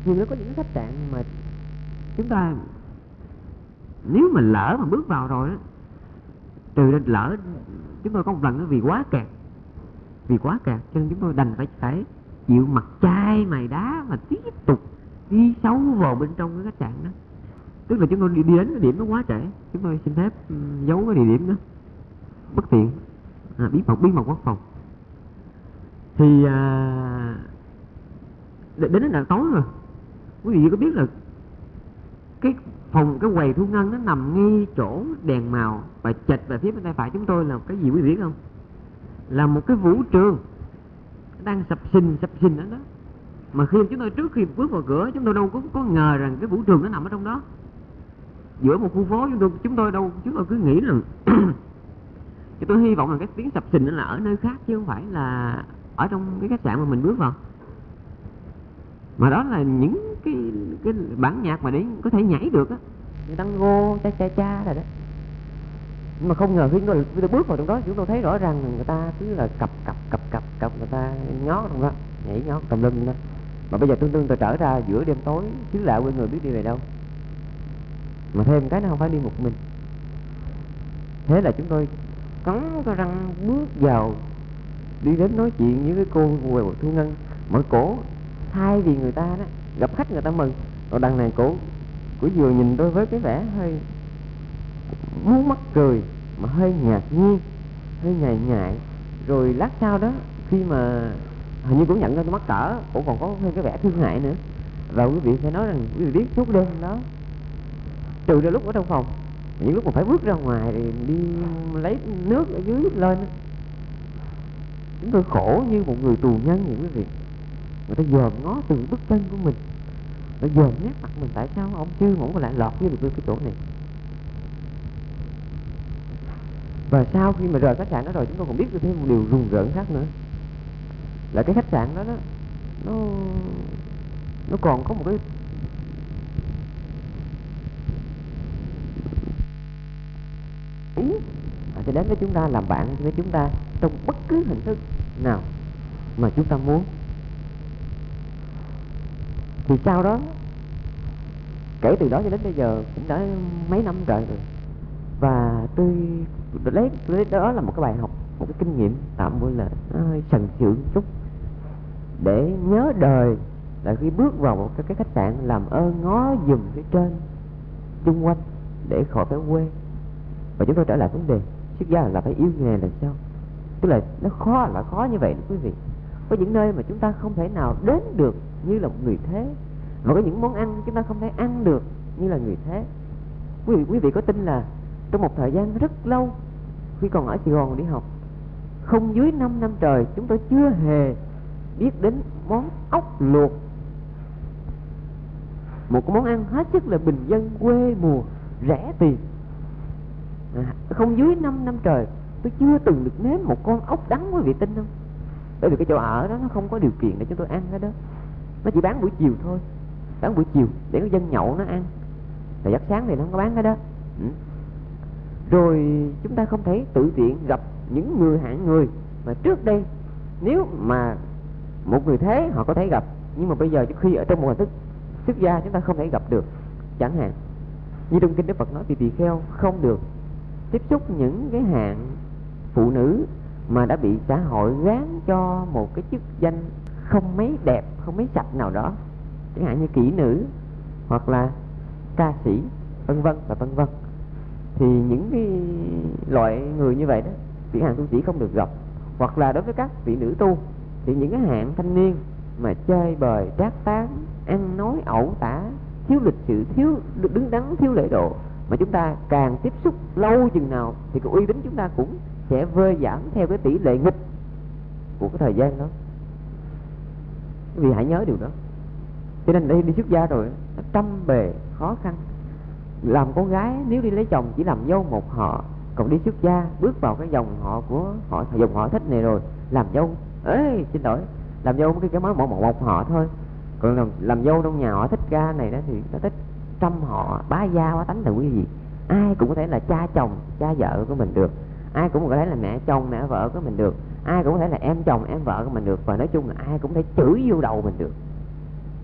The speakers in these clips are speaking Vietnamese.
Nhưng nó có những khách sạn mà chúng ta nếu mà lỡ mà bước vào rồi đó, trừ ra lỡ chúng tôi có một lần đó vì quá kẹt cho nên chúng tôi đành phải chịu mặt chai mày đá mà tiếp tục đi sâu vào bên trong cái khách sạn đó. Tức là chúng tôi đi đến cái điểm nó quá trễ, chúng tôi xin phép giấu cái địa điểm đó bất tiện, bí mật quốc phòng. Thì đến là tối rồi. Quý vị có biết là cái quầy thu ngân nó nằm ngay chỗ đèn màu và chệch về phía bên tay phải chúng tôi là cái gì quý vị biết không? Là một cái vũ trường đang sập sình ở đó. Mà trước khi bước vào cửa, chúng tôi đâu có ngờ rằng cái vũ trường nó nằm ở trong đó, giữa một khu phố. Chúng tôi cứ nghĩ rằng chúng tôi hy vọng là cái tiếng sập sình nó là ở nơi khác chứ không phải là ở trong cái khách sạn mà mình bước vào. Mà đó là những cái bản nhạc mà để có thể nhảy được á, tango cha rồi đó. Nhưng mà không ngờ khi chúng tôi bước vào trong đó, chúng tôi thấy rõ ràng là người ta cứ là cặp người ta nhó trong đó, nhảy nhó tùm lum đó. Mà bây giờ tôi trở ra giữa đêm tối, xứ lạ quê người biết đi về đâu. Mà thêm cái nó không phải đi một mình. Thế là chúng tôi cắn cái răng bước vào, đi đến nói chuyện với cái cô quầy thu ngân. Mỗi cổ thay vì người ta đó gặp khách người ta mừng, còn đằng này cổ vừa nhìn tôi với cái vẻ hơi muốn mắc cười mà hơi ngạc nhiên, hơi ngại. Rồi lát sau đó khi mà hình như cũng nhận ra tôi mắc cỡ, cổ còn có hơi cái vẻ thương hại nữa. Và quý vị phải nói rằng quý vị biết suốt đêm đó, trừ ra lúc ở trong phòng, những lúc mà phải bước ra ngoài thì đi lấy nước ở dưới lên, chúng tôi khổ như một người tù nhân vậy quý vị. Người ta dòm ngó từng bước chân của mình, người ta dòm nét mặt mình, tại sao ông chưa có lại lọt vô được cái chỗ này. Và sau khi mà rời khách sạn đó rồi, chúng tôi còn biết được thêm một điều rùng rợn khác nữa, là cái khách sạn đó nó còn có một cái ý sẽ đến với chúng ta, làm bạn với chúng ta trong bất cứ hình thức nào mà chúng ta muốn. Thì sau đó, kể từ đó cho đến bây giờ cũng đã mấy năm trời rồi, và tôi lấy đó là một cái bài học, một cái kinh nghiệm tạm gọi là hơi sần sượng chút, để nhớ đời là khi bước vào một cái khách sạn, làm ơn ngó dùm phía trên xung quanh để khỏi phải quê. Và chúng tôi trở lại vấn đề xuất gia là phải yêu nghề là sao. Tức là nó khó như vậy đó quý vị. Có những nơi mà chúng ta không thể nào đến được như là một người thế, và có những món ăn chúng ta không thể ăn được như là người thế. Quý vị có tin là trong một thời gian rất lâu, khi còn ở Sài Gòn đi học, không dưới 5 năm trời, chúng tôi chưa hề biết đến món ốc luộc, một cái món ăn hết sức là bình dân, quê mùa, rẻ tiền. Không dưới 5 năm trời tôi chưa từng được nếm một con ốc đắng, quý vị tin không? Bởi vì cái chỗ ở đó nó không có điều kiện để chúng tôi ăn cái đó. Nó chỉ bán buổi chiều thôi, bán buổi chiều để có dân nhậu nó ăn, thời giấc sáng thì nó không có bán cái đó. Rồi chúng ta không thể tự tiện gặp những người hạng người mà trước đây nếu mà một người thế họ có thể gặp, nhưng mà bây giờ khi ở trong một hình thức xuất gia chúng ta không thể gặp được. Chẳng hạn như trong kinh Đức Phật nói tỳ kheo không được tiếp xúc những cái hạng phụ nữ mà đã bị xã hội gán cho một cái chức danh không mấy đẹp, không mấy sạch nào đó, chẳng hạn như kỹ nữ hoặc là ca sĩ, vân vân và vân vân. Thì những cái loại người như vậy đó, vị hạng tu sĩ không được gặp. Hoặc là đối với các vị nữ tu thì những cái hạng thanh niên mà chơi bời trác tán, ăn nói ẩu tả, thiếu lịch sự, thiếu đứng đắn, thiếu lễ độ, mà chúng ta càng tiếp xúc lâu chừng nào thì cái uy tín chúng ta cũng sẽ vơi giảm theo cái tỷ lệ nghịch của cái thời gian đó. Quý vị hãy nhớ điều đó. Cho nên đây đi xuất gia rồi nó trăm bề khó khăn. Làm con gái nếu đi lấy chồng chỉ làm dâu một họ, còn đi xuất gia bước vào cái dòng họ của họ, dòng họ thích này rồi làm dâu, xin lỗi, làm dâu cái mới một họ thôi. Còn làm dâu trong nhà họ thích ca này đó thì nó thích trăm họ, bá gia bá tánh là quý vị. Ai cũng có thể là cha chồng cha vợ của mình được, ai cũng có thể là mẹ chồng mẹ vợ của mình được, ai cũng có thể là em chồng em vợ của mình được, và nói chung là ai cũng có thể chửi vô đầu mình được.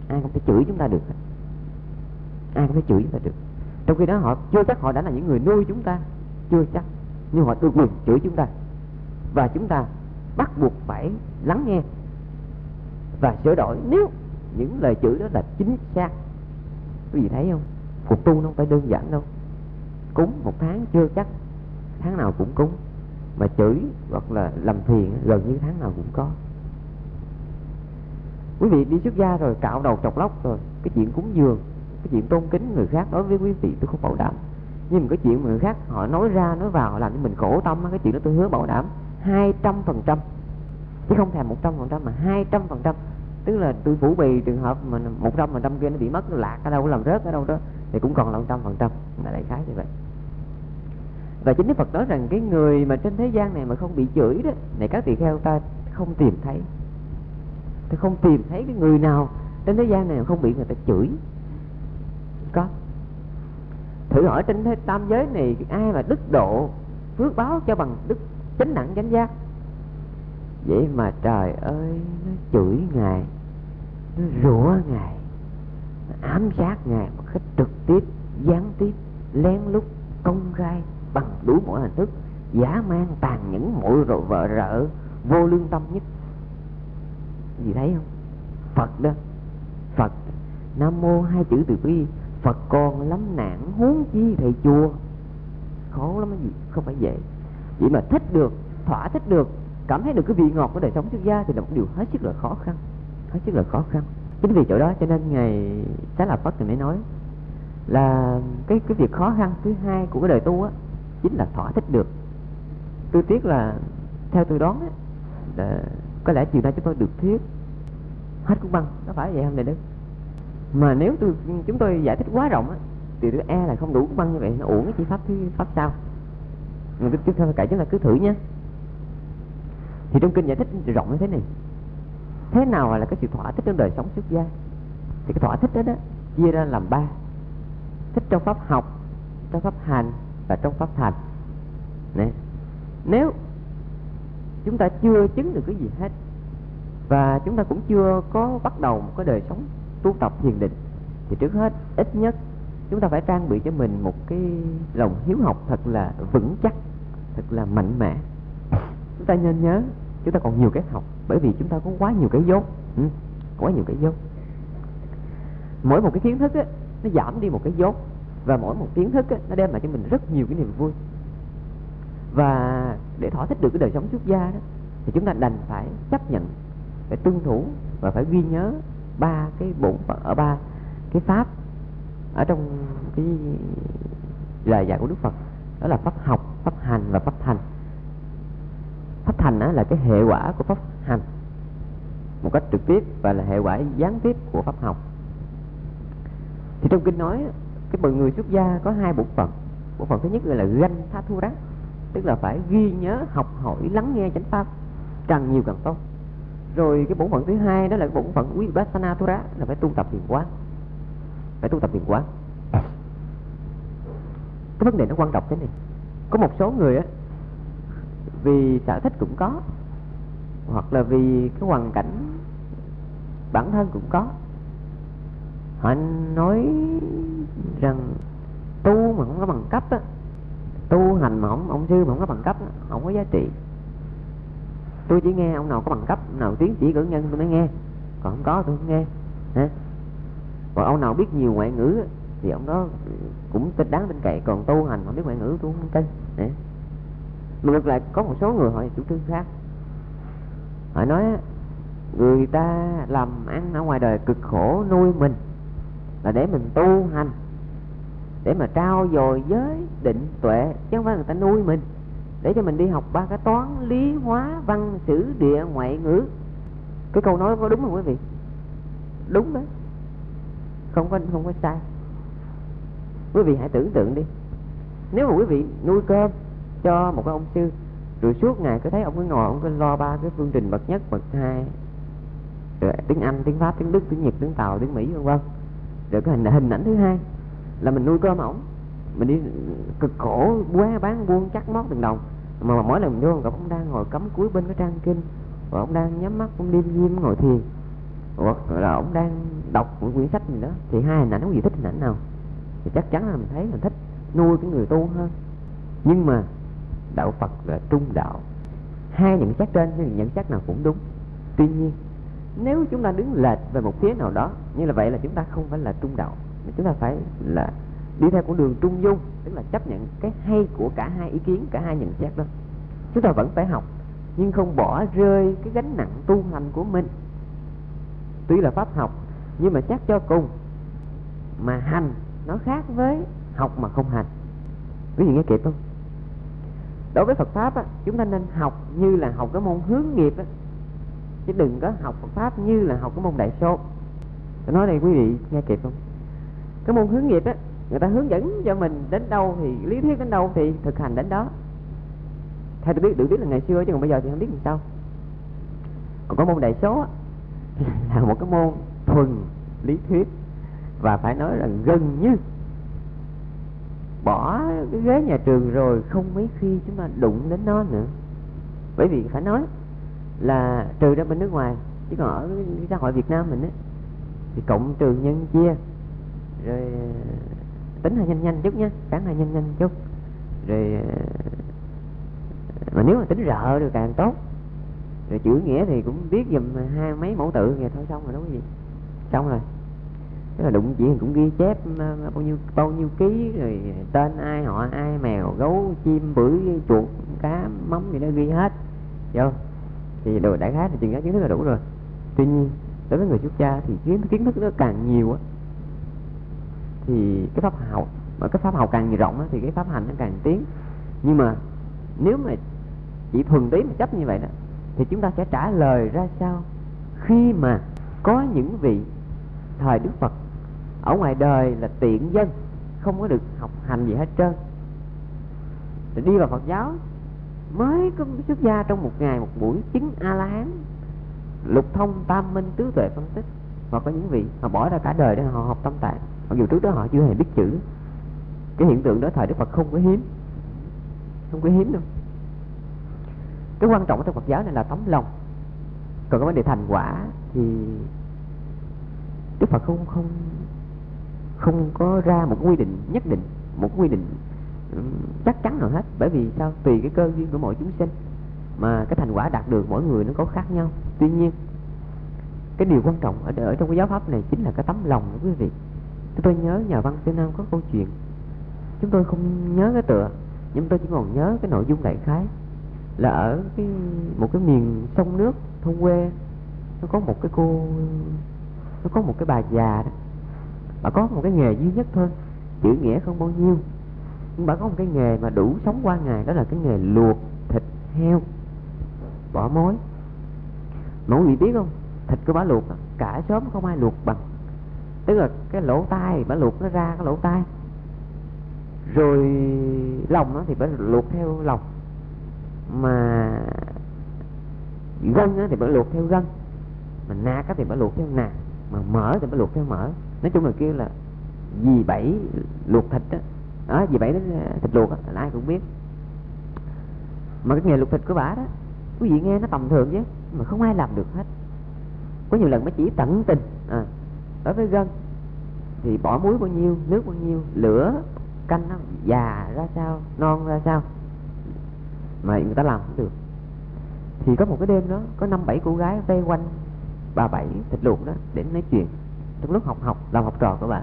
ai cũng thể chửi chúng ta được, ai cũng thể chửi chúng ta được. Trong khi đó họ chưa chắc họ đã là những người nuôi chúng ta, chưa chắc, nhưng họ được quyền chửi chúng ta, và chúng ta bắt buộc phải lắng nghe và sửa đổi nếu những lời chửi đó là chính xác. Quý vị thấy không? Cuộc tu nó không phải đơn giản đâu. Cúng một tháng chưa chắc tháng nào cũng cúng, mà chửi hoặc là làm phiền gần như tháng nào cũng có. Quý vị đi xuất gia rồi, cạo đầu trọc lóc rồi, cái chuyện cúng dường, cái chuyện tôn kính người khác, đối với quý vị tôi không bảo đảm. Nhưng mà cái chuyện mà người khác họ nói ra nói vào, họ làm cho mình khổ tâm, cái chuyện đó tôi hứa bảo đảm 200%, chứ không thèm 100%, mà 200%. Tức là tôi phủ bì trường hợp mà 100% kia nó bị mất, nó lạc ở đâu, làm rớt ở đâu đó, thì cũng còn là 100%, là đại khái như vậy. Và chính Đức Phật nói rằng cái người mà trên thế gian này mà không bị chửi đó, này các tỳ kheo, ta không tìm thấy. Ta không tìm thấy cái người nào trên thế gian này mà không bị người ta chửi. Có. Thử hỏi trên thế tam giới này ai mà đức độ phước báo cho bằng đức chánh đẳng chánh giác. Vậy mà trời ơi, nó chửi Ngài, nó rủa Ngài, nó ám sát Ngài một cách trực tiếp, gián tiếp, lén lút, công khai, bằng đủ mọi hình thức, dã man, tàn nhẫn, mọi vợ rợ, vô lương tâm nhất. Gì thấy không? Phật đó, Phật, Nam Mô hai chữ từ bi, Phật còn lắm nạn, huống chi thầy chùa. Khó lắm cái gì, không phải dễ. Vậy mà thích được, thỏa thích được, cảm thấy được cái vị ngọt của đời sống xuất gia thì là một điều hết sức là khó khăn, hết sức là khó khăn. Chính vì chỗ đó cho nên Ngài Xá Lợi Phất thì mới nói là cái việc khó khăn thứ hai của cái đời tu á chính là thỏa thích được. Tôi tiếc là theo tôi đoán á, là có lẽ chiều nay chúng tôi được thuyết hết cũng băng, có phải vậy không Đại Đức? Mà nếu chúng tôi giải thích quá rộng á, thì tôi e là không đủ băng như vậy, nó uổng cái chi pháp thứ pháp sau. Chúng ta cứ thử nhé. Thì trong kinh giải thích rộng như thế này, thế nào là cái sự thỏa thích trong đời sống xuất gia? Thì cái thỏa thích đó chia ra làm 3: thích trong pháp học, trong pháp hành và trong pháp thành. Này, nếu chúng ta chưa chứng được cái gì hết, và chúng ta cũng chưa có bắt đầu một cái đời sống tu tập thiền định, thì trước hết ít nhất chúng ta phải trang bị cho mình một cái lòng hiếu học thật là vững chắc, thật là mạnh mẽ. Chúng ta nên nhớ chúng ta còn nhiều cái học, bởi vì chúng ta có quá nhiều cái dốt, quá nhiều cái dốt. Mỗi một cái kiến thức á, nó giảm đi một cái dốt, và mỗi một kiến thức á, nó đem lại cho mình rất nhiều cái niềm vui. Và để thỏa thích được cái đời sống xuất gia đó, thì chúng ta đành phải chấp nhận, phải tuân thủ và phải ghi nhớ 3 cái bổn phận, ở 3 cái pháp ở trong cái lời dạy của Đức Phật. Đó là pháp học, pháp hành và pháp thành. Pháp thành là cái hệ quả của pháp hành một cách trực tiếp, và là hệ quả gián tiếp của pháp học. Thì trong kinh nói cái bậc người xuất gia có 2 bổn phận. Bổn phận thứ nhất gọi là ganh tha thu rắc, tức là phải ghi nhớ, học hỏi, lắng nghe chánh pháp, càng nhiều càng tốt. Rồi cái bổn phận thứ hai đó là bổn phận vipassana thu rắc, là phải tu tập thiền quán, phải tu tập thiền quán. Cái vấn đề nó quan trọng thế này. Có một số người á, vì sở thích cũng có, hoặc là vì cái hoàn cảnh bản thân cũng có, họ nói rằng tu mà không có bằng cấp á, tu hành mà ông sư mà không có bằng cấp á, không có giá trị. Tôi chỉ nghe ông nào có bằng cấp, ông nào tiến sĩ cử nhân tôi mới nghe, còn không có tôi không nghe. Còn ông nào biết nhiều ngoại ngữ thì ông đó cũng đáng tin cậy, còn tu hành mà biết ngoại ngữ tôi không tin. Mà ngược lại có một số người họ chủ trương khác. Họ nói người ta làm ăn ở ngoài đời cực khổ nuôi mình là để mình tu hành, để mà trao dồi giới định tuệ, chứ không phải người ta nuôi mình để cho mình đi học 3 cái toán, lý, hóa, văn, sử, địa, ngoại ngữ. Cái câu nói có đúng không quý vị? Đúng đấy, không có sai. Quý vị hãy tưởng tượng đi, nếu mà quý vị nuôi cơm cho một cái ông sư, rồi suốt ngày cứ thấy ông cứ ngồi, ông cứ lo 3 cái phương trình bậc nhất, bậc hai, rồi tiếng Anh, tiếng Pháp, tiếng Đức, tiếng Nhật, tiếng Tàu, tiếng Mỹ vân vân. Rồi cái hình ảnh thứ hai là mình nuôi cơm ổng, mình đi cực khổ bán buôn chắc mót từng đồng, mà mỗi lần mình vô gặp ông đang ngồi cắm cúi bên cái trang kinh, và ông đang nhắm mắt, ông đêm diêm ngồi thiền, hoặc là ông đang đọc một quyển sách gì đó thì hai hình ảnh có gì thích hình ảnh nào thì chắc chắn là mình thấy mình thích nuôi cái người tu hơn. Nhưng mà đạo Phật là trung đạo, hai nhận xét trên nhưng nhận xét nào cũng đúng. Tuy nhiên nếu chúng ta đứng lệch về một phía nào đó, như là vậy là chúng ta không phải là trung đạo, mà chúng ta phải là đi theo con đường trung dung, tức là chấp nhận cái hay của cả hai ý kiến, cả hai nhận xét đó. Chúng ta vẫn phải học nhưng không bỏ rơi cái gánh nặng tu hành của mình. Tuy là pháp học nhưng mà chắc cho cùng mà hành nó khác với học mà không hành. Quý vị nghe kịp không? Đối với Phật pháp á, chúng ta nên học như là học cái môn hướng nghiệp á, chứ đừng có học Phật pháp như là học cái môn đại số. Tôi nói đây quý vị nghe kịp không? Cái môn hướng nghiệp á, người ta hướng dẫn cho mình đến đâu thì lý thuyết đến đâu thì thực hành đến đó. Theo tôi được biết là ngày xưa chứ còn bây giờ thì không biết làm sao. Còn có môn đại số á, là một cái môn thuần lý thuyết, và phải nói là gần như bỏ cái ghế nhà trường rồi không mấy khi chúng ta đụng đến nó nữa. Bởi vì phải nói là trừ ra bên nước ngoài, chứ còn ở cái xã hội Việt Nam mình á thì cộng trừ nhân chia, rồi tính hơi nhanh chút nhé, cắn hơi nhanh chút, rồi mà nếu mà tính rợ được càng tốt, rồi chữ nghĩa thì cũng viết dùm hai mấy mẫu tự vậy thôi, xong rồi đó quý vị, xong rồi. Tức là đụng chuyện cũng ghi chép bao nhiêu ký, rồi tên ai, họ ai, mèo gấu chim bưởi chuột cá móng gì đó ghi hết vô, thì đồ đại khái thì chừng đó kiến thức là đủ rồi. Tuy nhiên đối với người xuất gia thì kiến thức nó càng nhiều á, thì cái pháp học càng rộng á, thì cái pháp hành nó càng tiến. Nhưng mà nếu mà chỉ thuần túy mà chấp như vậy đó, thì chúng ta sẽ trả lời ra sao khi mà có những vị thời Đức Phật ở ngoài đời là tiện dân, không có được học hành gì hết trơn, rồi đi vào Phật giáo mới có xuất gia trong một ngày một buổi chứng A-la-hán, lục thông tam minh tứ tuệ phân tích. Hoặc có những vị họ bỏ ra cả đời để họ học tâm tạng, mặc dù trước đó họ chưa hề biết chữ. Cái hiện tượng đó thời Đức Phật không có hiếm đâu. Cái quan trọng trong Phật giáo này là tấm lòng. Còn cái vấn đề thành quả thì Đức Phật không có ra một quy định nhất định, một quy định chắc chắn nào hết. Bởi vì sao? Tùy cái cơ duyên của mỗi chúng sinh mà cái thành quả đạt được mỗi người nó có khác nhau. Tuy nhiên cái điều quan trọng ở trong cái giáo pháp này chính là cái tấm lòng đó quý vị. Tôi nhớ nhà văn Tiêu Nam có câu chuyện, chúng tôi không nhớ cái tựa, nhưng tôi chỉ còn nhớ cái nội dung đại khái là ở một cái miền sông nước thôn quê, nó có một cái bà già đó, bà có một cái nghề duy nhất thôi, chữ nghĩa không bao nhiêu, nhưng bà có một cái nghề mà đủ sống qua ngày, đó là cái nghề luộc thịt heo bỏ mối. Mọi người biết không, thịt của bà luộc cả xóm không ai luộc bằng. Tức là cái lỗ tai bà luộc nó ra cái lỗ tai, rồi lòng nó thì bà luộc theo lòng, mà gân thì bà luộc theo gân, mà nạc thì bà luộc theo nạc, mà mỡ thì bà luộc theo mỡ. Nói chung là kêu là dì bảy luộc thịt đó, dì bảy thịt luộc là ai cũng biết. Mà cái nghề luộc thịt của bà đó quý vị nghe nó tầm thường chứ, mà không ai làm được hết. Có nhiều lần mới chỉ tận tình đối với gân thì bỏ muối bao nhiêu, nước bao nhiêu, lửa canh nó già ra sao, non ra sao mà người ta làm không được. Thì có một cái đêm đó có 5-7 cô gái vây quanh bà Bảy thịt luộc đó để nói chuyện trong lúc làm học trò của bà.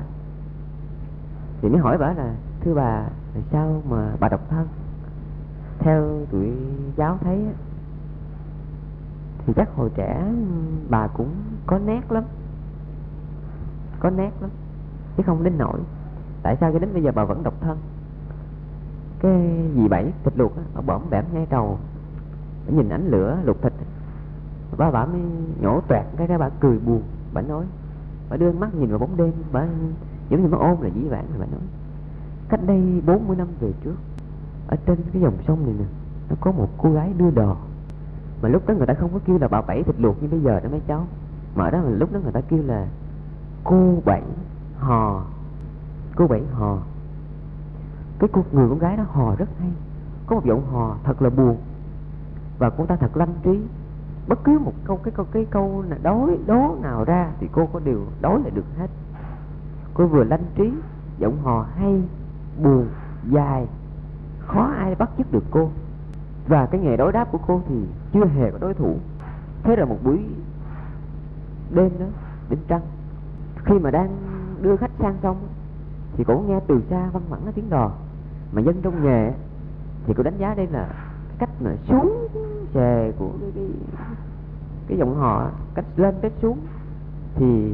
Thì mới hỏi bà là: thưa bà, là sao mà bà độc thân? Theo tụi giáo thấy thì chắc hồi trẻ bà cũng có nét lắm, chứ không đến nỗi. Tại sao cho đến bây giờ bà vẫn độc thân? Cái dì Bảy thịt luộc bà bõm bẻm ngay trầu, bà nhìn ánh lửa luộc thịt, bà mới nhổ toẹt cái bà cười buồn. Bà nói, bà đưa mắt nhìn vào bóng đêm, bà giống như nó ôm là dĩ vãng. Bà nói cách đây 40 năm về trước, ở trên cái dòng sông này nè, nó có một cô gái đưa đò. Mà lúc đó người ta không có kêu là bà Bảy thịt luộc như bây giờ đó mấy cháu, mà ở đó là lúc đó người ta kêu là cô Bảy hò. Cái người con gái đó hò rất hay, có một giọng hò thật là buồn, và cô ta thật lanh trí. bất cứ một cái câu là đố nào ra thì cô có đều đối lại được hết. Cô vừa lanh trí, giọng hò hay, buồn, dài, khó ai bắt chước được cô. Và cái nghề đối đáp của cô thì chưa hề có đối thủ. Thế là một buổi đêm đó, đêm trăng, khi mà đang đưa khách sang xong thì cô nghe từ xa văng vẳng tiếng đò. Mà dân trong nghề thì cô đánh giá đây là cái cách mà xuống xề của cái giọng hò, cách lên cách xuống, thì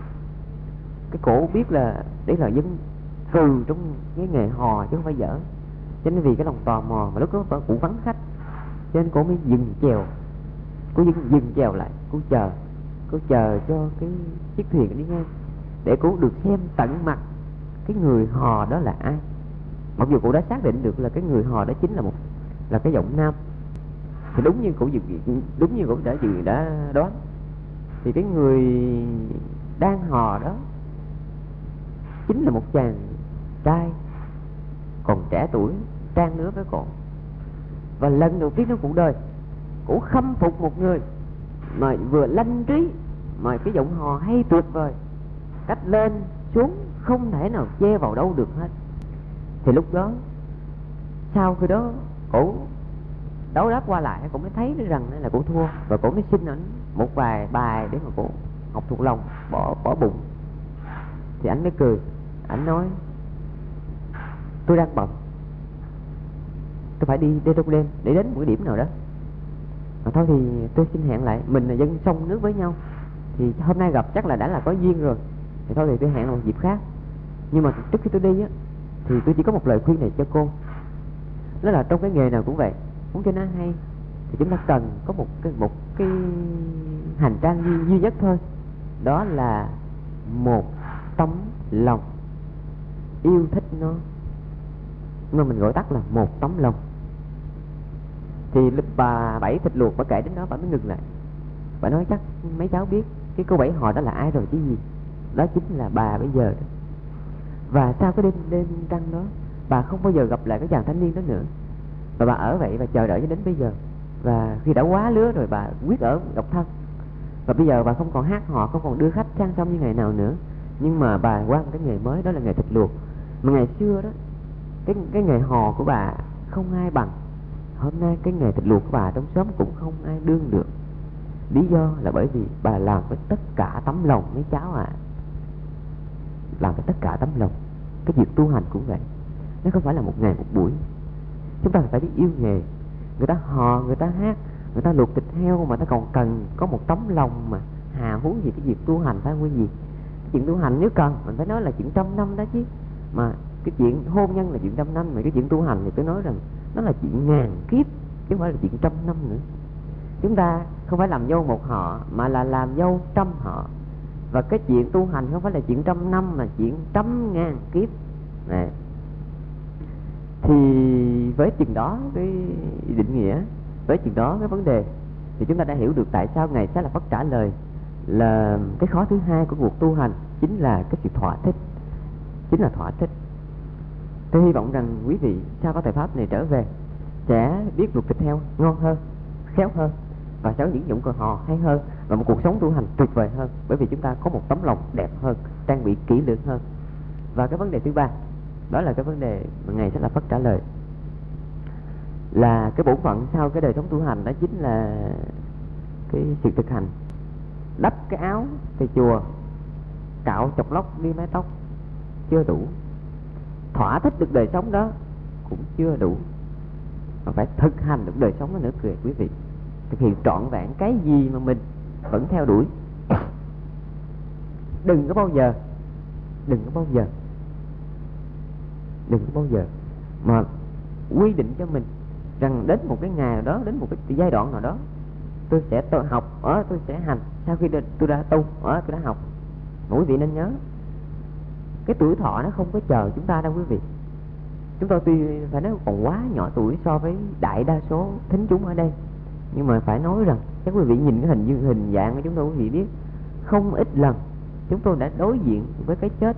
cái cổ biết là đấy là dân cừ trong cái nghề hò chứ không phải dở. Cho nên vì cái lòng tò mò mà lúc đó cũng vắng khách, cho nên cô mới dừng chèo. Cô dừng chèo lại, cô chờ cho cái chiếc thuyền đi ngang để cô được xem tận mặt cái người hò đó là ai. Mặc dù cô đã xác định được là cái người hò đó chính là cái giọng nam, thì đúng như cô đã đoán, thì cái người đang hò đó chính là một chàng trai còn trẻ tuổi, trang lứa với cô. Và lần đầu tiên trong cuộc đời cô khâm phục một người mà vừa lanh trí, mà cái giọng hò hay tuyệt vời, cách lên xuống không thể nào che vào đâu được hết. Thì lúc đó, sau khi đó cổ đấu đáp qua lại, cổ mới thấy rằng là cổ thua, và cổ mới xin ảnh một vài bài để mà cổ học thuộc lòng, bỏ bụng. Thì ảnh mới cười, ảnh nói: tôi đang bận, tôi phải đi trong đêm để đến một cái điểm nào đó. Thôi thì tôi xin hẹn lại, mình là dân sông nước với nhau, thì hôm nay gặp chắc là đã là có duyên rồi, thì thôi thì tôi hẹn một dịp khác. Nhưng mà trước khi tôi đi á, thì tôi chỉ có một lời khuyên này cho cô. Đó là trong cái nghề nào cũng vậy, muốn cho nó hay thì chúng ta cần có một cái hành trang duy nhất thôi. Đó là một tấm lòng yêu thích nó, mà mình gọi tắt là một tấm lòng. Thì bà Bảy thịt luộc bà kể đến đó, bà mới ngừng lại. Bà nói: chắc mấy cháu biết cái cô Bảy họ đó là ai rồi chứ gì. Đó chính là bà bây giờ đó. Và sau cái đêm trăng đó, bà không bao giờ gặp lại cái chàng thanh niên đó nữa, và bà ở vậy và chờ đợi cho đến bây giờ. Và khi đã quá lứa rồi, bà quyết ở độc thân. Và bây giờ bà không còn hát hò, không còn đưa khách sang sông như ngày nào nữa, nhưng mà bà qua một cái nghề mới, đó là nghề thịt luộc. Mà ngày xưa đó, cái nghề hò của bà không ai bằng. Hôm nay cái nghề thịt luộc của bà trong xóm cũng không ai đương được. Lý do là bởi vì bà làm với tất cả tấm lòng mấy cháu ạ. Làm với tất cả tấm lòng. Cái việc tu hành cũng vậy, nó không phải là một ngày một buổi. Chúng ta phải biết yêu nghề. Người ta hò, người ta hát, người ta luộc thịt heo, mà ta còn cần có một tấm lòng mà hà huống gì cái việc tu hành ta quý gì. Cái chuyện tu hành nếu cần mình phải nói là chuyện trăm năm đó chứ. Mà cái chuyện hôn nhân là chuyện trăm năm, mà cái chuyện tu hành thì tôi nói rằng nó là chuyện ngàn kiếp, chứ không phải là chuyện trăm năm nữa. Chúng ta không phải làm dâu một họ, mà là làm dâu trăm họ. Và cái chuyện tu hành không phải là chuyện trăm năm, mà chuyện trăm ngàn kiếp này. Thì với chừng đó cái định nghĩa, với chừng đó cái vấn đề, thì chúng ta đã hiểu được tại sao Ngài Xá Lợi Phất trả lời là cái khó thứ hai của cuộc tu hành chính là cái sự thỏa thích. Chính là thỏa thích. Tôi hy vọng rằng quý vị sau có thời pháp này trở về sẽ biết luộc thịt heo ngon hơn, khéo hơn, và sẽ có những dụng cơ hò hay hơn, và một cuộc sống tu hành tuyệt vời hơn, bởi vì chúng ta có một tấm lòng đẹp hơn, trang bị kỹ lưỡng hơn. Và cái vấn đề thứ ba, đó là cái vấn đề mà Ngài Xá Lợi Phất trả lời là cái bổn phận sau cái đời sống tu hành, đó chính là cái sự thực hành. Đắp cái áo thì chùa, cạo chọc lóc đi mái tóc chưa đủ, thỏa thích được đời sống đó cũng chưa đủ, mà phải thực hành được đời sống đó nữa kìa quý vị. Thực hiện trọn vẹn cái gì mà mình vẫn theo đuổi. Đừng có bao giờ mà quy định cho mình rằng đến một cái ngày nào đó, đến một cái giai đoạn nào đó, tôi sẽ học, tôi sẽ hành. Sau khi tôi đã tu, tôi đã học. Mà quý vị nên nhớ, cái tuổi thọ nó không có chờ chúng ta đâu quý vị. Chúng tôi tuy phải nói còn quá nhỏ tuổi so với đại đa số thính chúng ở đây, nhưng mà phải nói rằng chắc quý vị nhìn cái hình dạng của chúng tôi, quý vị biết không ít lần chúng tôi đã đối diện với cái chết.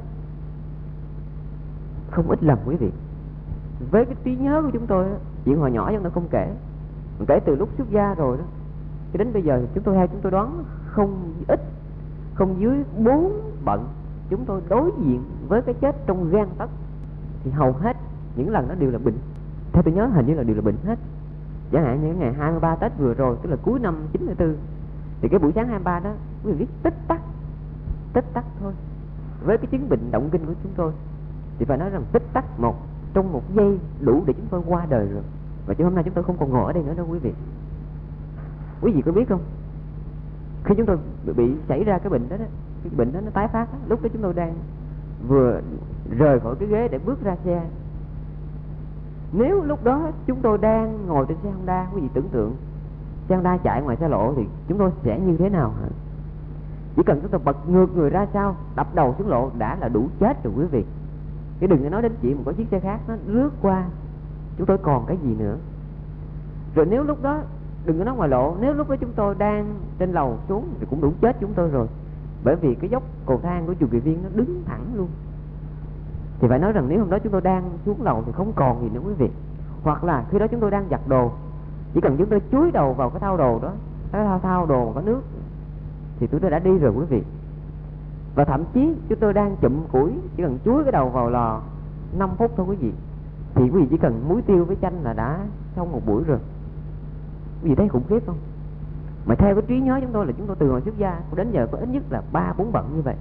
Không ít lần quý vị. Với cái trí nhớ của chúng tôi, chuyện hồi nhỏ chúng tôi không kể. Kể từ lúc xuất gia rồi đó, Cho đến bây giờ chúng tôi theo chúng tôi đoán không ít, không dưới 4 bận chúng tôi đối diện với cái chết trong gang tấc, thì hầu hết những lần đó đều là bệnh. Theo tôi nhớ hình như là đều là bệnh hết. Chẳng hạn như ngày 23 Tết vừa rồi, tức là cuối năm 94, thì cái buổi sáng 23 đó quý vị biết tích tắc thôi. Với cái chứng bệnh động kinh của chúng tôi thì phải nói rằng tích tắc trong một giây đủ để chúng tôi qua đời rồi. Và chứ hôm nay chúng tôi không còn ngồi ở đây nữa đâu quý vị. Quý vị có biết không, khi chúng tôi bị xảy ra cái bệnh đó, cái bệnh đó nó tái phát đó, lúc đó chúng tôi đang vừa rời khỏi cái ghế để bước ra xe. Nếu lúc đó chúng tôi đang ngồi trên xe Honda, quý vị tưởng tượng xe Honda chạy ngoài xe lộ thì chúng tôi sẽ như thế nào hả? Chỉ cần chúng tôi bật ngược người ra sau, đập đầu xuống lộ đã là đủ chết rồi quý vị. Chứ đừng có nói đến chuyện mà có chiếc xe khác nó lướt qua, chúng tôi còn cái gì nữa. Rồi nếu lúc đó, đừng có nói ngoài lộ, nếu lúc đó chúng tôi đang trên lầu xuống thì cũng đủ chết chúng tôi rồi. Bởi vì cái dốc cầu thang của chùa Kỳ Viên nó đứng thẳng luôn. Thì phải nói rằng nếu hôm đó chúng tôi đang xuống lầu thì không còn gì nữa quý vị. Hoặc là khi đó chúng tôi đang giặt đồ, chỉ cần chúng tôi chúi đầu vào cái thau đồ đó, cái thau đồ mà có nước, thì chúng tôi đã đi rồi quý vị. Và thậm chí chúng tôi đang chụm củi, chỉ cần chúi cái đầu vào lò 5 phút thôi quý vị, thì quý vị chỉ cần muối tiêu với chanh là đã xong một buổi rồi. Quý vị thấy khủng khiếp không? Mà theo cái trí nhớ chúng tôi là chúng tôi từ hồi xuất gia đến giờ có ít nhất là 3-4 bận như vậy.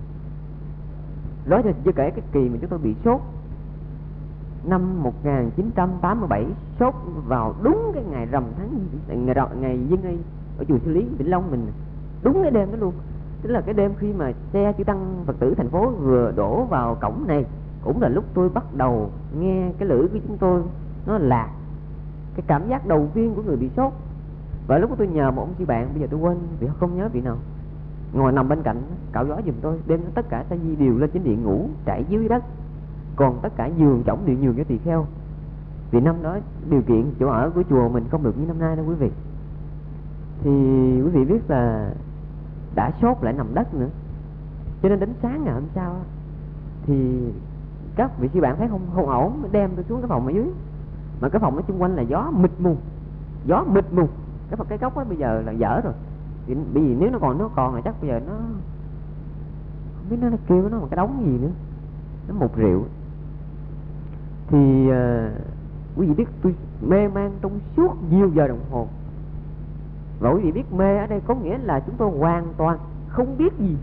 Đó chưa kể cái kỳ mà chúng tôi bị sốt năm 1987, sốt vào đúng cái ngày rằm ngày Giêng Y ở chùa Sư Lý Vĩnh Long mình, đúng cái đêm đó luôn. Tức là cái đêm khi mà xe chư tăng Phật tử thành phố vừa đổ vào cổng này, cũng là lúc tôi bắt đầu nghe cái lưỡi của chúng tôi nó lạc, cái cảm giác đầu tiên của người bị sốt. Và lúc đó tôi nhờ một ông chị bạn, bây giờ tôi quên vì không nhớ vị nào, ngồi nằm bên cạnh cạo gió giùm tôi. Đêm đó tất cả sa di đều lên chính điện ngủ, trải dưới đất, còn tất cả giường trống đều nhường cho tỳ kheo. Vì năm đó điều kiện chỗ ở của chùa mình không được như năm nay đâu quý vị. Thì quý vị biết là đã sốt lại nằm đất nữa, cho nên đến sáng ngày hôm sau thì các vị sư bạn thấy không ổn, đem tôi xuống cái phòng ở dưới. Mà cái phòng ở chung quanh là gió mịt mù. Cái góc đó bây giờ là dở rồi. Vì bởi vì nếu nó còn là chắc bây giờ nó không biết nó kêu nó một cái đống gì nữa, nó một rượu. Thì quý vị biết tôi mê man trong suốt nhiều giờ đồng hồ. Và quý vị biết mê ở đây có nghĩa là chúng tôi hoàn toàn không biết gì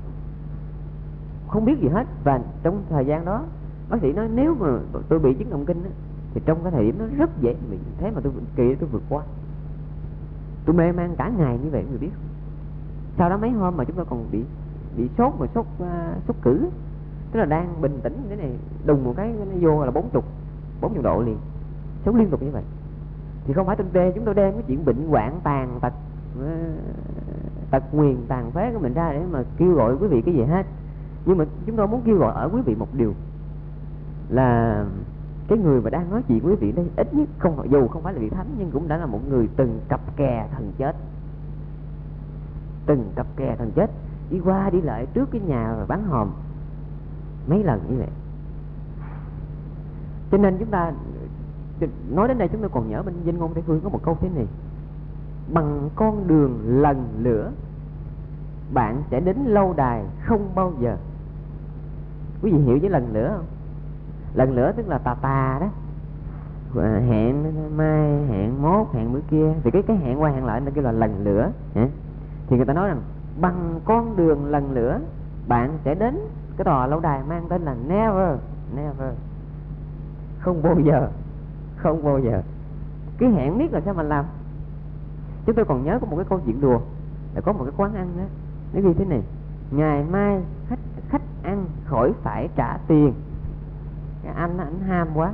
hết. Và trong thời gian đó bác sĩ nói nếu mà tôi bị chứng động kinh á, thì trong cái thời điểm nó rất dễ bị. Thế mà tôi kỳ tôi vượt qua. Tôi mê man cả ngày như vậy người biết. Sau đó mấy hôm mà chúng tôi còn bị sốt, mà sốt cử, tức là đang bình tĩnh thế này đùng một cái nó vô là 40 độ liền, sốt liên tục như vậy. Thì không phải chúng tôi đem cái chuyện bệnh hoạn tàn tật nguyền tàn phế của mình ra để mà kêu gọi quý vị cái gì hết. Nhưng mà chúng tôi muốn kêu gọi ở quý vị một điều là cái người mà đang nói chuyện với quý vị đây, ít nhất dù không phải là vị thánh nhưng cũng đã là một người từng cặp kè thần chết, đi qua đi lại trước cái nhà bán hòm mấy lần như vậy. Cho nên chúng ta nói đến đây chúng tôi còn nhớ bên Danh Ngôn Tây Phương có một câu thế này: bằng con đường lần lửa bạn sẽ đến lâu đài không bao giờ. Quý vị hiểu với lần lửa không? Lần lửa tức là tà đó, hẹn mai, hẹn mốt, hẹn bữa kia. Thì cái hẹn qua hẹn lại nó kêu là lần lửa. Thì người ta nói rằng bằng con đường lần lửa bạn sẽ đến cái tòa lâu đài mang tên là never. Không bao giờ. Cái hẹn biết là sao mà làm. Chúng tôi còn nhớ có một cái câu chuyện đùa là có một cái quán ăn đó, nó ghi thế này: ngày mai khách ăn khỏi phải trả tiền. Cái anh ham quá,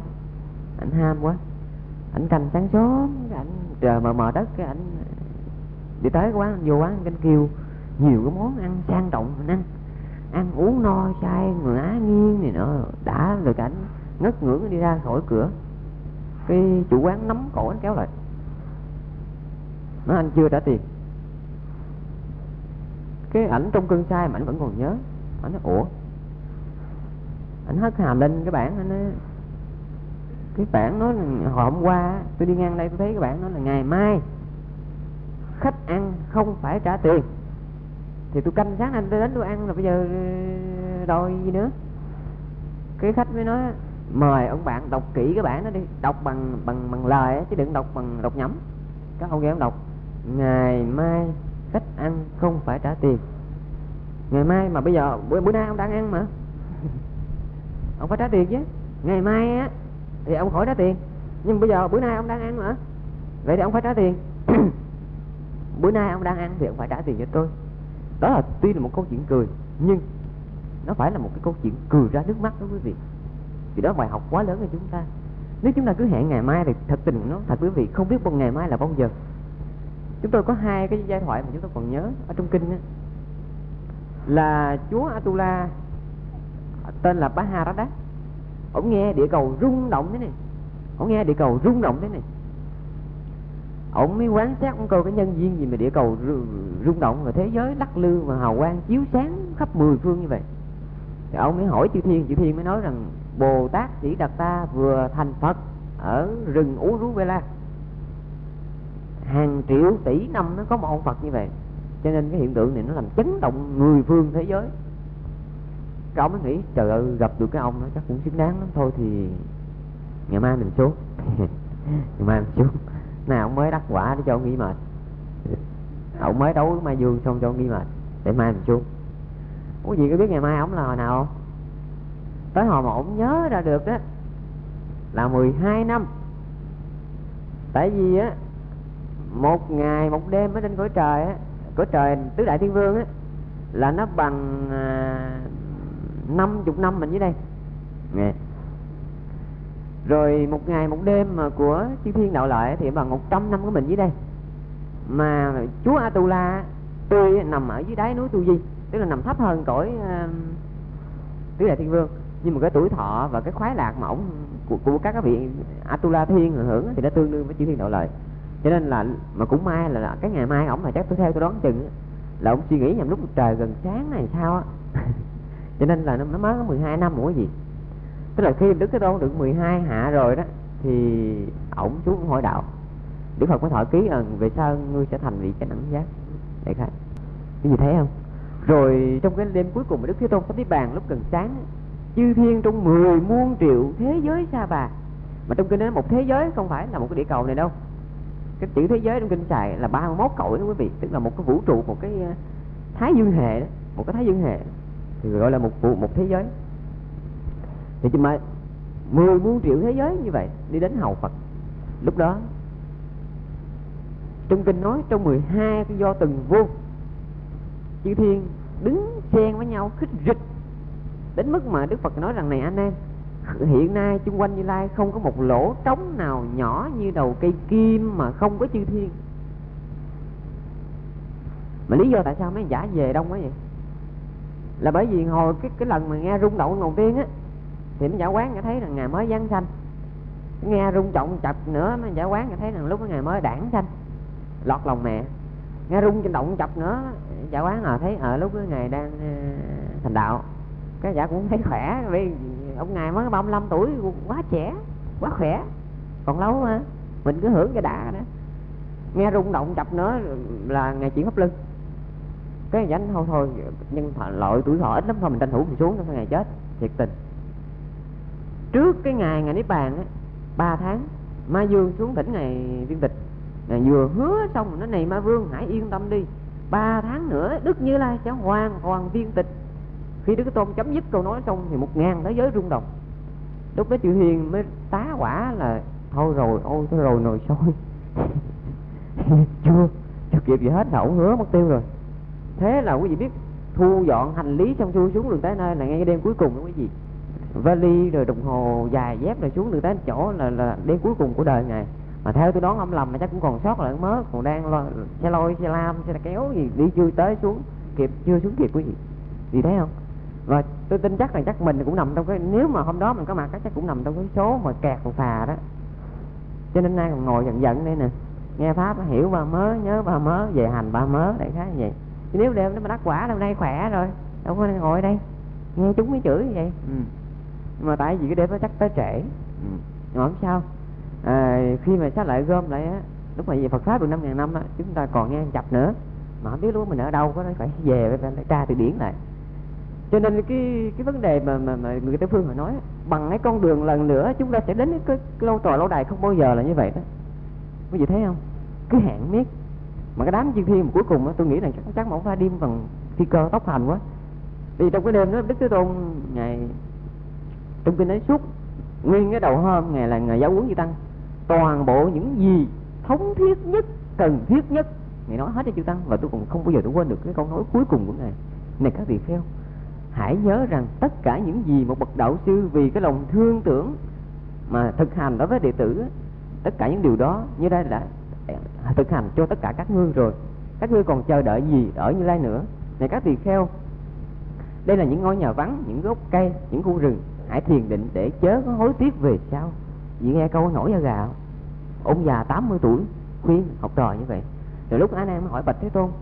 ảnh canh sáng sớm, cái ảnh trời mờ đất, cái ảnh đi tới cái quán, vô quán canh kêu nhiều cái món ăn sang trọng, ăn uống no say ngã nghiêng này nọ đã, rồi cả ảnh ngất ngưỡng đi ra khỏi cửa. Cái chủ quán nắm cổ anh kéo lại, nói anh chưa trả tiền. Cái ảnh trong cơn say mà ảnh vẫn còn nhớ. Ảnh nói ủa, ảnh hất hàm lên cái bảng, anh nói cái bảng nói là hồi hôm qua tôi đi ngang đây tôi thấy cái bảng nói là ngày mai khách ăn không phải trả tiền. Thì tôi canh sáng nay tôi đến tôi ăn là bây giờ đòi gì nữa. Cái khách mới nói mời ông bạn đọc kỹ cái bản đó đi, đọc bằng lời á, chứ đừng đọc bằng đọc nhẩm. Các ông nghe ông đọc ngày mai khách ăn không phải trả tiền. Ngày mai mà bây giờ bữa nay ông đang ăn mà ông phải trả tiền chứ. Ngày mai á thì ông khỏi trả tiền, nhưng bây giờ bữa nay ông đang ăn mà, vậy thì ông phải trả tiền. Bữa nay ông đang ăn thì ông phải trả tiền cho tôi. Đó là tuy là một câu chuyện cười, nhưng nó phải là một cái câu chuyện cười ra nước mắt đó quý vị. Thì đó là bài học quá lớn cho chúng ta. Nếu chúng ta cứ hẹn ngày mai thì thật tình nó thật quý vị không biết một ngày mai là bao giờ. Chúng tôi có hai cái giai thoại mà chúng tôi còn nhớ ở trong kinh đó, là chúa Atula tên là Maharada. Ông nghe địa cầu rung động thế này, ông nghe địa cầu rung động thế này, ông mới quan sát ông coi cái nhân duyên gì mà địa cầu rung động và thế giới lắc lư và hào quang chiếu sáng khắp mười phương như vậy. Thì ông mới hỏi chư thiên mới nói rằng Bồ Tát Sĩ Đạt Ta vừa thành Phật ở rừng Uruvela. Hàng triệu tỷ năm nó có một ông Phật như vậy, cho nên cái hiện tượng này nó làm chấn động mười phương thế giới. Cái ông mới nghĩ trời ơi, gặp được cái ông đó chắc cũng xứng đáng lắm, thôi thì ngày mai mình xuống. Ngày mai mình xuống. Nào ông mới đắc quả để cho ông nghỉ mệt, ông mới đấu với Mai Dương xong cho ông nghỉ mệt để mai mình xuống. Có gì có biết ngày mai ông là hồi nào không? Tới hồi mà ông nhớ ra được đó là 12 năm. Tại vì á, một ngày một đêm ở trên cõi trời á, cõi trời tứ đại thiên vương á, là nó bằng 50 năm mình dưới đây. Nghe. Rồi một ngày một đêm mà của chư thiên đạo lợi thì bằng 100 năm của mình dưới đây. Mà chúa Atula tuy nằm ở dưới đáy núi Tu Di, tức là nằm thấp hơn cõi tứ đại thiên vương, nhưng mà cái tuổi thọ và cái khoái lạc mà ổng của các cái vị Atula thiên hưởng thì nó tương đương với chư thiên đạo lợi. Cho nên là mà cũng may là cái ngày mai ổng là chắc tôi theo tôi đoán chừng là ông suy nghĩ nhằm lúc trời gần sáng này sao á. Cho nên là nó mới có 12 năm một cái gì. Tức là khi Đức Thế Tôn được 12 hạ rồi đó thì ổng xuống hỏi đạo. Đức Phật mới thọ ký về sau ngươi sẽ thành vị chánh đẳng giác. Đại khái cái gì thấy không? Rồi trong cái đêm cuối cùng mà Đức Thế Tôn sắp niết bàn lúc gần sáng, chư thiên trong 10 muôn triệu thế giới sa bà, mà trong kinh nói một thế giới không phải là một cái địa cầu này đâu. Cái chữ thế giới trong kinh xài là 31 cõi đó quý vị, tức là một cái vũ trụ, một cái thái dương hệ đó, một cái thái dương hệ thì gọi là một thế giới. Thì chứ mà 10 muôn triệu thế giới như vậy đi đến hầu Phật. Lúc đó trong kinh nói trong 12 cái do từng vô, chư thiên đứng xen với nhau khích rịch đến mức mà Đức Phật nói rằng này anh em, hiện nay chung quanh Như Lai không có một lỗ trống nào nhỏ như đầu cây kim mà không có chư thiên. Mà lý do tại sao mấy giả về đông quá vậy là bởi vì hồi cái lần mà nghe rung động đầu tiên á thì mấy giả quán đã thấy rằng ngày mới giáng sanh. Nghe rung trọng chập nữa mấy giả quán đã thấy rằng lúc ngày mới đản sanh lọt lòng mẹ. Nghe rung động chập nữa giả quán thấy lúc cái ngày đang thành đạo. Cái giả cũng thấy khỏe vì ông ngài mới 35 tuổi, quá trẻ, quá khỏe, còn lâu mà mình cứ hưởng cái đã đó. Nghe rung động chập nữa là ngày chuyển pháp luân. Cái danh thôi nhưng loại tuổi thọ ít lắm thôi, mình tranh thủ mình xuống cho ngày chết. Thiệt tình trước cái ngày niết bàn á 3 tháng, Ma Dương xuống thỉnh ngày viên tịch, ngày vừa hứa xong nó này Ma Vương hãy yên tâm đi, 3 tháng nữa Đức Như Lai sẽ hoàn toàn viên tịch. Khi Đức Thế Tôn chấm dứt câu nói xong thì 1000 thế giới rung động. Lúc đó chư Hiền mới tá quả là thôi rồi, ôi thôi rồi nồi sôi. chưa kịp gì hết là ổng hứa mất tiêu rồi. Thế là quý vị biết thu dọn hành lý xong xuôi xuống đường tới nơi là ngay cái đêm cuối cùng đó quý vị. Vali rồi đồng hồ dài dép rồi xuống được tới chỗ là đêm cuối cùng của đời ngài. Mà theo tôi đoán không lầm mà chắc cũng còn sót lại mớ, còn đang xe lôi, xe lam, xe kéo gì đi chưa tới xuống kịp, chưa xuống kịp quý vị. Vì thấy không? Và tôi tin chắc là chắc mình cũng nằm trong cái, nếu mà hôm đó mình có mặt chắc cũng nằm trong cái số mà kẹt còn phà đó. Cho nên nay còn ngồi giận đây nè, nghe pháp hiểu ba mớ, nhớ ba mớ, về hành ba mớ, đại khái như vậy. Chứ nếu đêm nó mà đắc quả đâu nay khỏe rồi, đâu có ngồi đây nghe chúng mới chửi như vậy. Mà tại vì cái đêm nó chắc tới trễ. Nhưng mà không sao. Khi mà sát lại gom lại á, Lúc mà về Phật pháp được 5.000 năm á, chúng ta còn nghe chập nữa mà không biết lúc mình ở đâu, có phải về phải tra từ điển lại. Cho nên cái vấn đề mà người Tây phương họ nói bằng cái con đường lần nữa chúng ta sẽ đến cái lâu tòa lâu đài không bao giờ là như vậy đó. Quý vị thấy không? Cứ hẹn miết. Mà cái đám chư thiên mà cuối cùng á, tôi nghĩ rằng chắc mà ông phải đi bằng phi cơ tốc hành quá. Vì trong cái đêm đó Đức Thế Tôn ngài trong kinh nói suốt nguyên cái đầu hôm ngài là ngài giáo huấn chư tăng, toàn bộ những gì thống thiết nhất, cần thiết nhất ngài nói hết cho chư tăng. Và tôi cũng không bao giờ tôi quên được cái câu nói cuối cùng của ngài: này các tỳ kheo, hãy nhớ rằng tất cả những gì một bậc đạo sư vì cái lòng thương tưởng mà thực hành đối với đệ tử, tất cả những điều đó như đây đã thực hành cho tất cả các ngươi rồi. Các ngươi còn chờ đợi gì ở Như Lai nữa? Này các tỳ kheo, đây là những ngôi nhà vắng, những gốc cây, những khu rừng, hãy thiền định để chớ có hối tiếc về sau. Vì nghe câu nổi da gà. Ông già 80 tuổi khuyên học trò như vậy. Rồi lúc A Nan mới hỏi bạch Thế Tôn,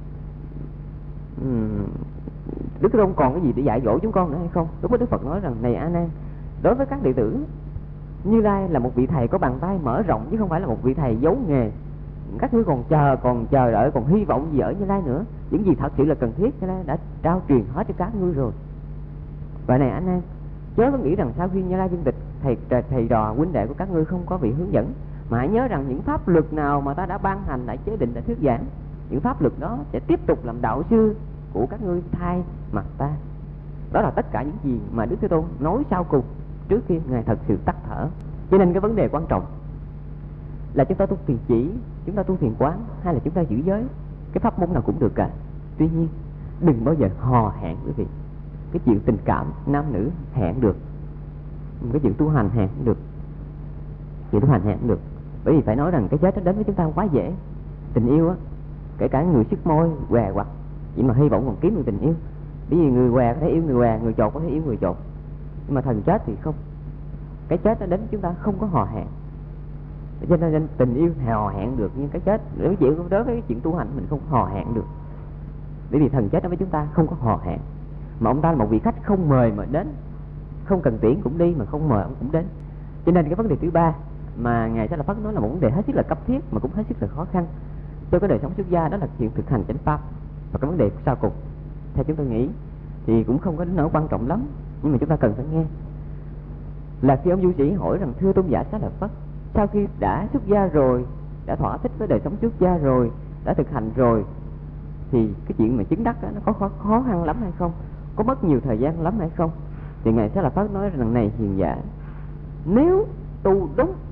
Đức Thế Tôn còn cái gì để dạy dỗ chúng con nữa hay không? Lúc đó Đức Phật nói rằng: này A Nan, đối với các đệ tử, Như Lai là một vị thầy có bàn tay mở rộng, chứ không phải là một vị thầy giấu nghề. Các ngươi còn chờ đợi, còn hy vọng gì ở Như Lai nữa? Những gì thật sự là cần thiết Như Lai đã trao truyền hết cho các ngươi rồi. Và này A Nan, chớ có nghĩ rằng sau khi Như Lai viên tịch, thầy trò huynh đệ của các ngươi không có vị hướng dẫn, mà hãy nhớ rằng những pháp luật nào mà ta đã ban hành, đã chế định, đã thuyết giảng, những pháp luật đó sẽ tiếp tục làm đạo sư của các ngươi thay mặt ta. Đó là tất cả những gì mà Đức Thế Tôn nói sau cùng trước khi ngài thật sự tắt thở. Cho nên cái vấn đề quan trọng là chúng ta tu thiền chỉ, chúng ta tu thiền quán, hay là chúng ta giữ giới. Cái pháp môn nào cũng được cả. Tuy nhiên đừng bao giờ hò hẹn quý vị. Cái chuyện tình cảm nam nữ hẹn được, cái chuyện tu hành hẹn cũng được, chuyện tu hành hẹn cũng được. Bởi vì phải nói rằng cái chết nó đến với chúng ta quá dễ. Tình yêu á, kể cả người sức môi què quặt, vậy mà hy vọng còn kiếm được tình yêu. Bởi vì người què có thể yêu người què, người chột có thể yêu người chột, nhưng mà thần chết thì không. Cái chết nó đến chúng ta không có hò hẹn. Cho nên tình yêu hò hẹn được, nhưng cái chết đối với cái chuyện tu hành mình không hò hẹn được. Bởi vì thần chết đối với chúng ta không có hò hẹn. Mà ông ta là một vị khách không mời mà đến, không cần tiễn cũng đi, mà không mời ông cũng đến. Cho nên cái vấn đề thứ ba mà ngài Xá Lợi Phất nói là một vấn đề hết sức là cấp thiết, mà cũng hết sức là khó khăn cho cái đời sống xuất gia, đó là chuyện thực hành chánh pháp. Và cái vấn đề sau cùng, theo chúng tôi nghĩ thì cũng không có đến nỗi quan trọng lắm, nhưng mà chúng ta cần phải nghe. Là khi ông du sĩ hỏi rằng: thưa tôn giả Xá Lợi Phất, sau khi đã xuất gia rồi, đã thỏa thích với đời sống xuất gia rồi, đã thực hành rồi, thì cái chuyện mà chứng đắc đó, nó có khó khăn lắm hay không? Có mất nhiều thời gian lắm hay không? Thì ngài Xá Lợi Phất nói rằng: này hiền giả, nếu tu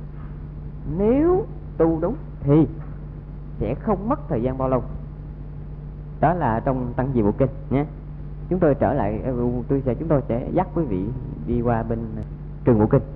đúng thì sẽ không mất thời gian bao lâu. Đó là trong Tăng Di Bộ Kinh nhé. Chúng tôi trở lại, chúng tôi sẽ dắt quý vị đi qua bên Trường Bộ Kinh.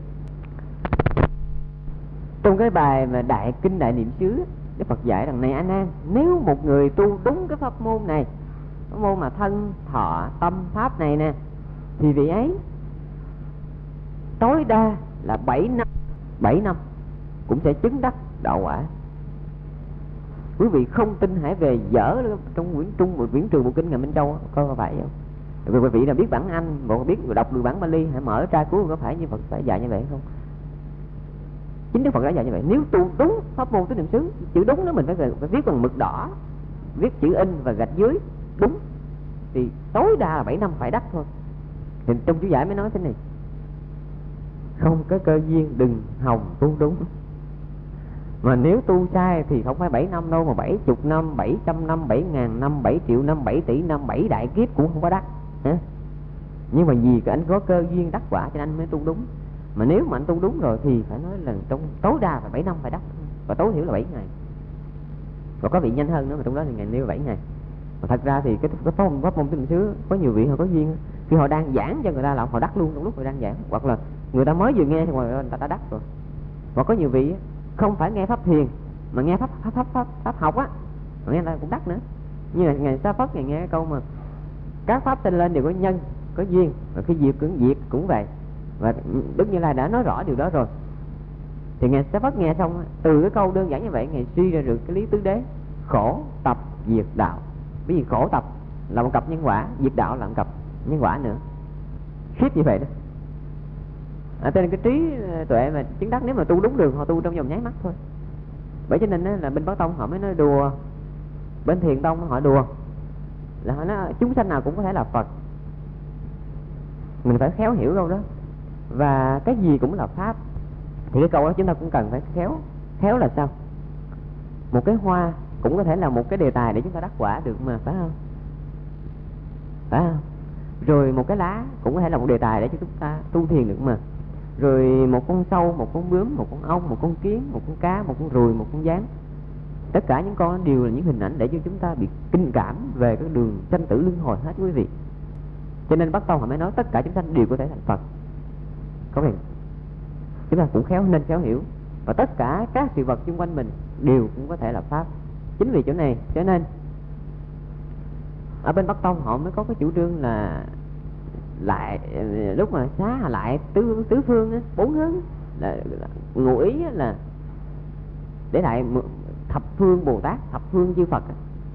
Trong cái bài mà Đại Kinh Đại Niệm xứ, Đức Phật dạy rằng: này A Nan, nếu một người tu đúng cái pháp môn này, pháp môn mà thân thọ tâm pháp này nè, thì vị ấy tối đa là 7 năm cũng sẽ chứng đắc đạo quả. Quý vị không tin hãy về dở trong quyển Trường Bộ Kinh Ngài Minh Châu coi có phải không? Quý vị là biết bản Anh, bộ biết đọc được bản Bali, hãy mở tra cứu có phải như Phật phải dạy như vậy không? Chính Đức Phật đã dạy như vậy. Nếu tu đúng pháp môn tứ niệm xứ, chữ đúng đó mình phải viết bằng mực đỏ, viết chữ in và gạch dưới đúng, thì tối đa là 7 năm phải đắc thôi. Thì trong chú giải mới nói thế này: không có cơ duyên đừng hòng tu đúng. Mà nếu tu sai thì không phải 7 năm đâu, mà 70 năm, 700 năm, 7.000 năm, 7 triệu năm, 7 tỷ năm, 7 đại kiếp cũng không có đắc. Nhưng mà vì anh có cơ duyên đắc quả cho nên anh mới tu đúng. Mà nếu mà anh tu đúng rồi thì phải nói là trong tối đa phải 7 năm phải đắc, và tối thiểu là 7 ngày. Và có vị nhanh hơn nữa, mà trong đó thì ngày nêu 7 ngày. Mà thật ra thì cái pháp môn tứ niệm xứ có nhiều vị họ có duyên, khi họ đang giảng cho người ta là họ đắc luôn trong lúc họ đang giảng, hoặc là người ta mới vừa nghe thì người ta đã đắc rồi. Hoặc có nhiều vị không phải nghe pháp thiền mà nghe pháp học á, mà nghe ta cũng đắc nữa. Như là ngài Sa Phất, ngài nghe cái câu mà các pháp sinh lên đều có nhân, có duyên, và khi diệt cũng vậy. Và Đức Như Lai đã nói rõ điều đó rồi. Thì ngài Sa Phất nghe xong, từ cái câu đơn giản như vậy, ngài suy ra được cái lý tứ đế: khổ tập diệt đạo. Bởi vì khổ tập là một cặp nhân quả, diệt đạo là một cặp nhân quả nữa. Khiếp như vậy đó. Cho nên cái trí tuệ mà chứng đắc nếu mà tu đúng đường, họ tu trong vòng nháy mắt thôi. Bởi cho nên á, là bên Bắc Tông họ mới nói đùa, bên Thiền Tông họ đùa là họ nói chúng sanh nào cũng có thể là Phật. Mình phải khéo hiểu câu đó. Và cái gì cũng là pháp. Thì cái câu đó chúng ta cũng cần phải khéo. Khéo là sao? Một cái hoa cũng có thể là một cái đề tài để chúng ta đắc quả được mà, phải không? Phải không? Rồi một cái lá cũng có thể là một đề tài để cho chúng ta tu thiền được mà. Rồi một con sâu, một con bướm, một con ong, một con kiến, một con cá, một con ruồi, một con gián, tất cả những con đều là những hình ảnh để cho chúng ta bị kinh cảm về cái đường sanh tử luân hồi hết quý vị. Cho nên Bắc Tông họ mới nói tất cả chúng sanh đều có thể thành Phật. Có phải chúng ta cũng nên khéo hiểu. Và tất cả các sự vật xung quanh mình đều cũng có thể là pháp. Chính vì chỗ này cho nên ở bên Bắc Tông họ mới có cái chủ trương là lại lúc mà xá lại tứ phương á, 4 hướng là ngụ ý là để lại thập phương Bồ Tát, thập phương chư Phật.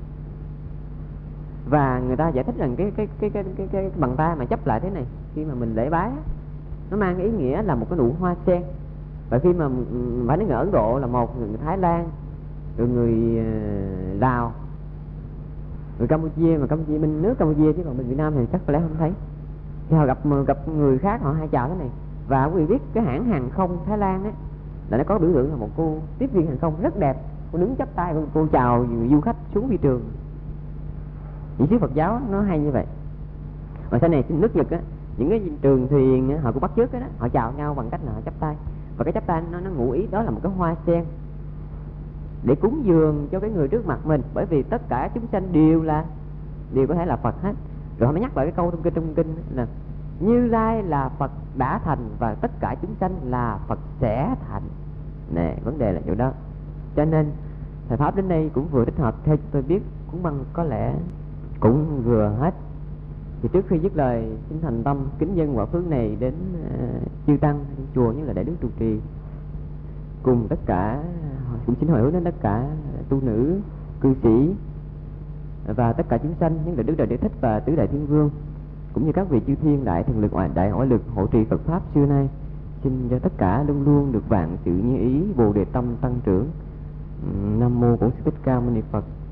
Và người ta giải thích rằng cái bàn tay mà chấp lại thế này khi mà mình lễ bái, nó mang cái ý nghĩa là một cái nụ hoa sen. Và khi mà phải nói người Ấn Độ là một, người Thái Lan, rồi người Lào, người Campuchia, mà Campuchia bên nước Campuchia, chứ còn bên Việt Nam thì chắc có lẽ không thấy. Thì họ gặp người khác họ hay chào thế này. Và quý vị biết cái hãng hàng không Thái Lan á là nó có biểu tượng là một cô tiếp viên hàng không rất đẹp, cô đứng chắp tay, cô chào du khách xuống phi trường. Những sứ Phật giáo nó hay như vậy. Và sau này nước Nhật á, những cái trường thuyền á, họ cũng bắt chước cái đó, họ chào nhau bằng cách là họ chắp tay. Và cái chắp tay nó ngụ ý đó là một cái hoa sen để cúng dường cho cái người trước mặt mình, bởi vì tất cả chúng sanh đều có thể là Phật hết. Rồi họ mới nhắc lại cái câu trong kinh là Như Lai là Phật đã thành và tất cả chúng sanh là Phật sẽ thành. Nè, vấn đề là chỗ đó. Cho nên thời pháp đến đây cũng vừa thích hợp. Theo tôi biết cũng bằng có lẽ cũng vừa hết. Thì trước khi dứt lời, xin thành tâm kính dâng quả phước này đến chư tăng chùa, như là đại đức trụ trì, cùng tất cả, cũng xin hồi hướng đến tất cả tu nữ, cư sĩ và tất cả chúng sanh, những đại đức Đại Đế Thích và tứ đại thiên vương, cũng như các vị chư thiên đại thần lực, đại hỏa lực hộ trì Phật pháp xưa nay. Xin cho tất cả luôn luôn được vạn sự như ý, Bồ đề tâm tăng trưởng. Nam mô Bổn Sư Thích Ca Mâu Ni Phật.